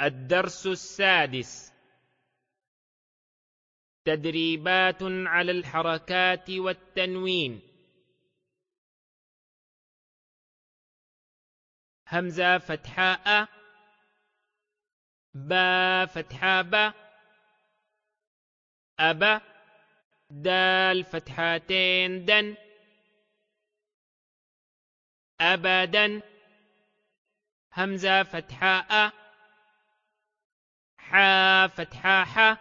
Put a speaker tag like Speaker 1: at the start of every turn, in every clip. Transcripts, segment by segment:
Speaker 1: الدرس السادس: تدريبات على الحركات والتنوين. همزة فتحاء، با فتحا با، أبا، دال فتحتين دن، أبدا، همزة فتحاء، حا فتحا حا،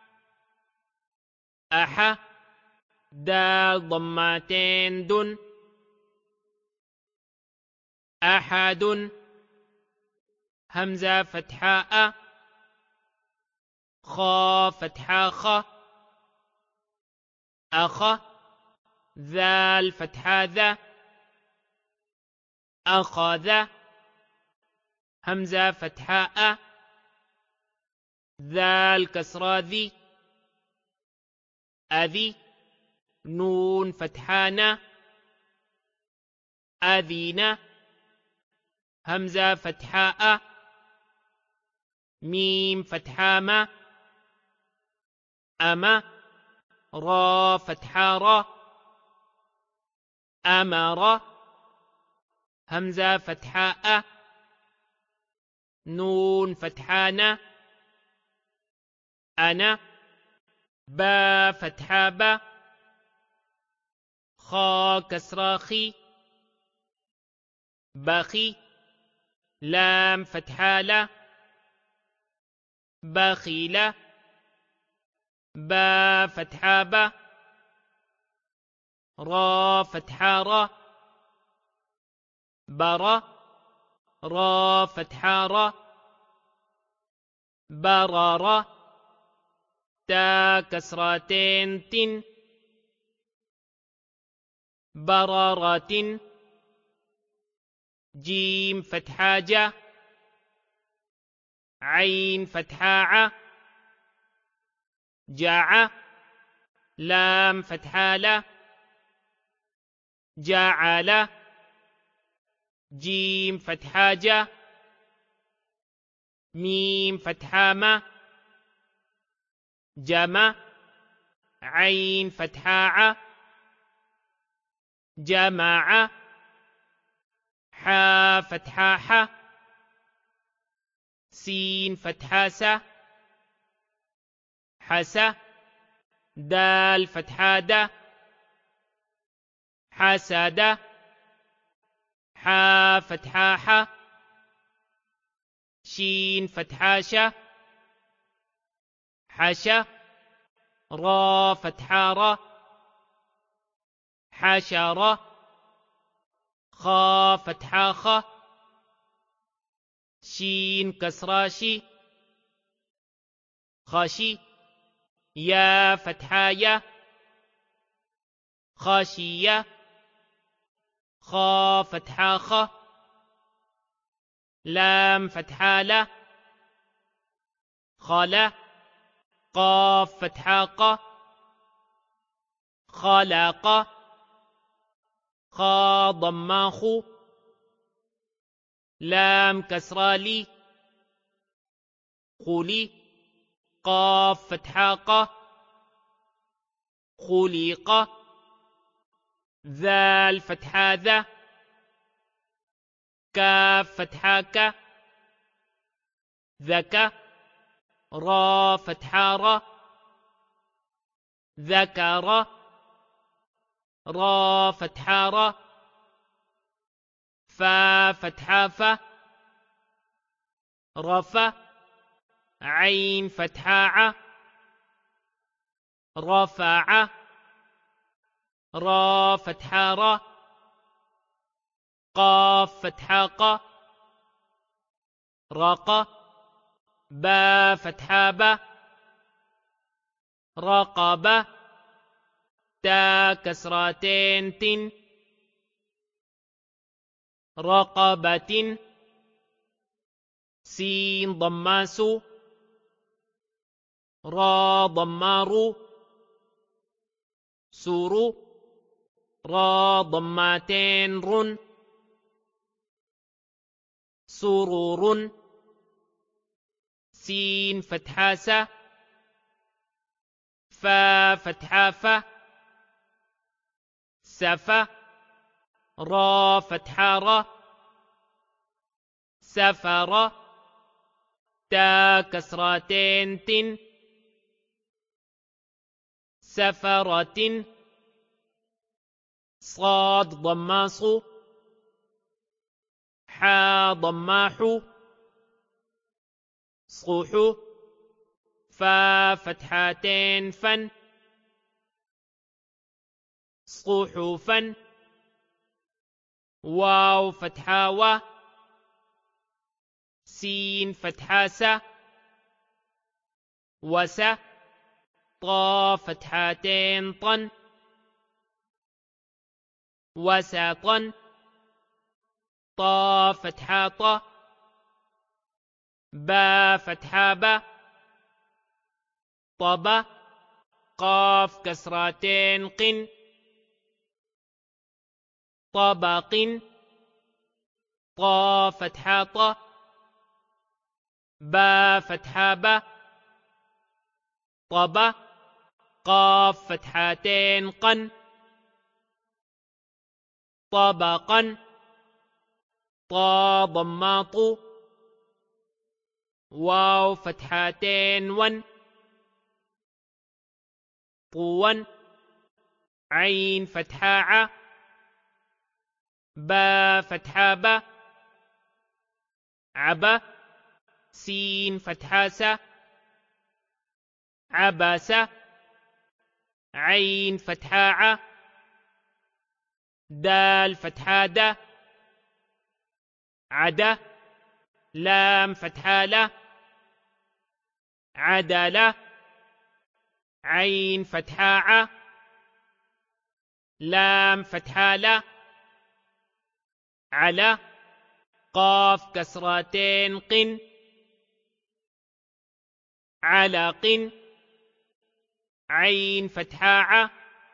Speaker 1: أحا، دال ضمتين دن، أحد، همزة فتحاء، خا فتحا خا، أخا، ذال فتحا ذا، أخذ، همزة فتحاء، ذال كسرى ذي، أذي، نون فتحانا، أذينا، همزة فتحاء، ميم فتحاما، أما، را فتحا را، أمر، همزة فتحاء، نون فتحانا، أنا، با فتحا با، خا كسراخي، بخي، لام فتحالا، بخيلا، با فتحا با، را فتحا را، برا، را فتحا را، برارا، تا كسرتين تن، برارة، جيم فتحا جا، عين فتحا ع، جاع، لام فتحا لا، جعل، جيم فتحا جا، ميم فتحا ما، جمع، عين فتحا ع، جمع، حا فتحا ح، سين فتحا س، حس، دال فتحا د، حسد، حا فتحا ح، شين فتحا ش، حش، را فتحا را، حشر، خا فتحا خ، شين كسراشي، خشي، يا فتحا يا، خاشية، خا فتحا خ، لام فتحا لا، خلا، قاف فتحا ق، خلق، خا ضما خو، لام كسرى لي، خلي، قاف فتحا ق، خلق، ذال فتحا ذا، كاف فتحا ك، ذكى، را فتحا را، ذكر، را فتحا را، فا فتحا ف، رفع، عين فتحا ع، رفع، را فتحا را، قاف فتحا ق، رق، با فتحا با، رقب، تا كسرتين تن، رقبة، سين ضماس، را ضمار، سور، را ضمتين رن، سرور، سين فتحة س فا فتحة ف سف را فتحة ر سفر تا كسرتين تن سفرة صاد ضماص حا ضماح صح فا فتحتين فن صحفا واو فتحة و سين فتحة س وس طا فتحتين طن وسطا طا فتحة ط با فتحة ب طب قاف كسرتين قن طبق طا فتحة ط با فتحة ب طب قاف فتحتين قن طبقا طا ضماط واو فتحتين ون طوا عين فتحة ع با فتحة ب عب سين فتحة س عبس عين فتحة ع دال فتحة د عد لام فتحة ل عدل عين فتحة ع لام فتحة ل على قاف كسرتين قن علق عين فتحة ع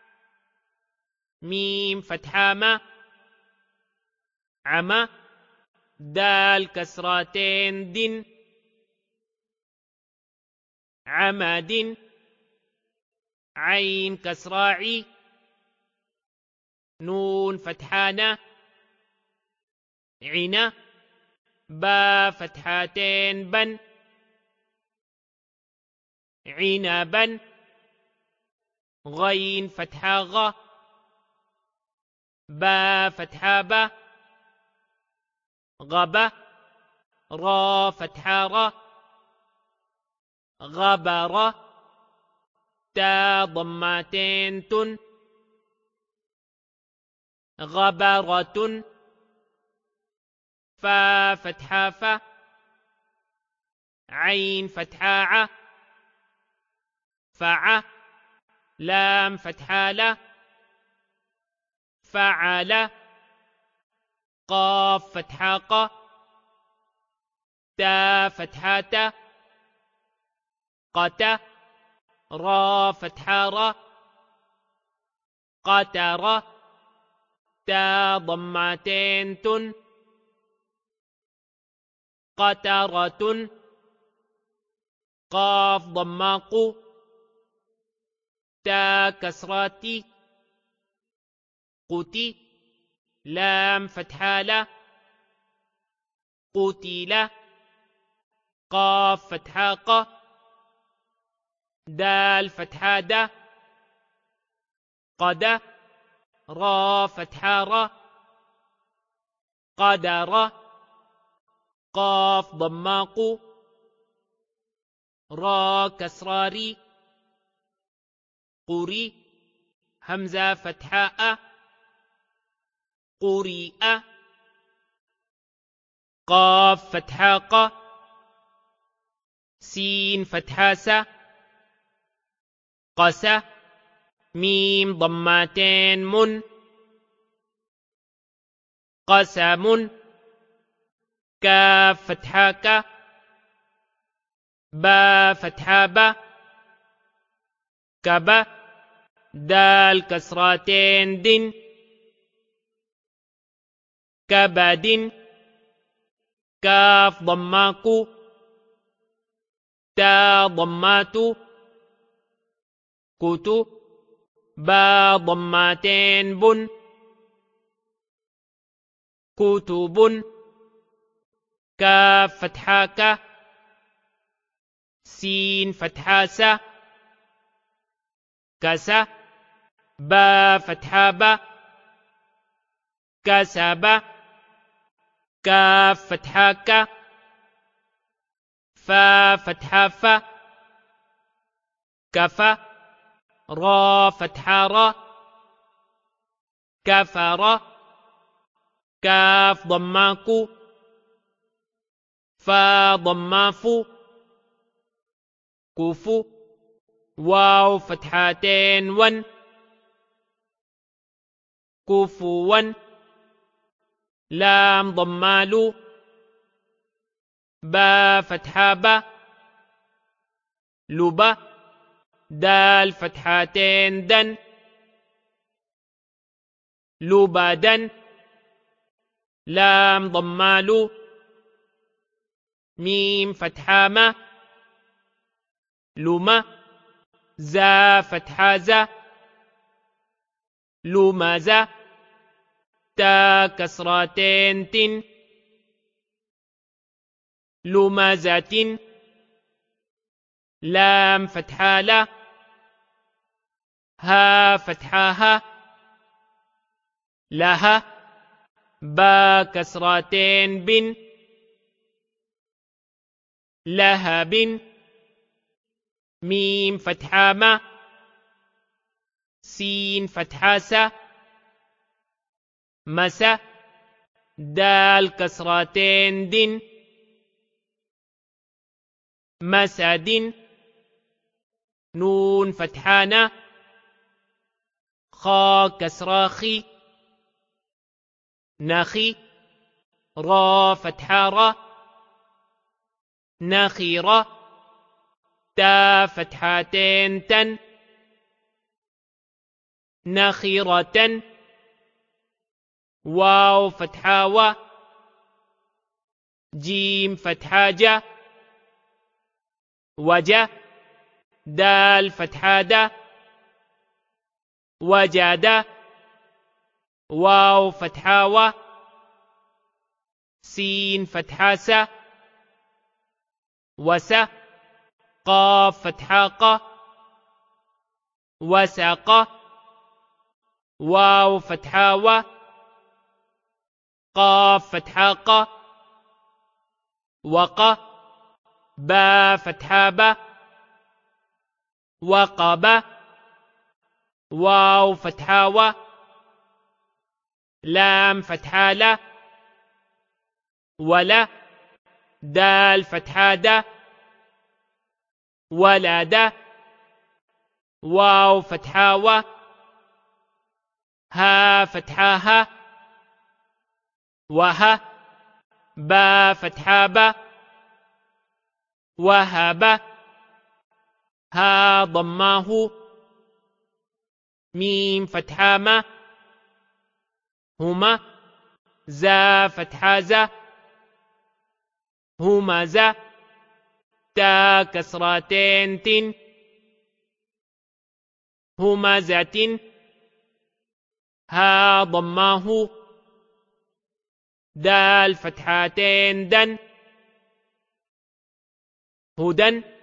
Speaker 1: ميم فتحة م عم دال كسرتين دن عمد عين كسراعي نون فتحان عنا با فتحتين بن عنبا غين فتحة غ با فتحة ب غب را فتحة ر غبر تا ضمتين تن غبرة فا فتحة ف عين فتحة ع فع لام فتحة ل فعل قاف فتحة ق تا فتحة ت قت را فتحة ر قتر تا ضمتين تن قترة قاف ضماق تا كسراتي قتي لام فتحة ل قتل قاف فتحة ق دال فتحة د قد را فتحة ر قدر قاف ضماق را كسراري قري همزة فتحة قرئ قاف فتحة ق سين فتحة س قس ميم ضمتين من قسم كاف فتحة ك با فتحة ب كب دال كسرتين دن كبد كاف ضماق تا ضمات كتو با ضماتين بن كتب كاف فتحة ك سين فتحة س كس با فتحة ب كسب كاف فتحة ك فا فتحة ف كف را فتحة را كفر كاف ضماكو فا ضمافو كفو واو فتحتين ون كفوا لام ضمالو با فتحة با لبا دال فتحتين دن لبادا لام ضمالو ميم فتحة ما لما زا فتحة زا لمزة تا كسرتين تن لمزة لام فتحة لا ها فتحة ها لها با كسرتين بن لهب ميم فتحة ما سين فتحة س مس دال كسرتين دن مسد نون فتحانا خا كسراخي نخي را فتحة را نخيرة تا فتحتين تن نخيرة واو فتحة و جيم فتحة جا وجا دال فتحة دا وجد واو فتحة و سين فتحة س وس قاف فتحة ق وسق واو فتحة و قاف فتحة ق وق با فتحة ب وقب واو فتحة و لام فتحة لا ولا دال فتحة دا ولد واو فتحة و ها فتحة ها وها با فتحة با وهب ها ضماه ميم فتحة ما هما زا فتحة زا همزة تا كسرتين تن همزة ها ضماه دال فتحتين دن هدى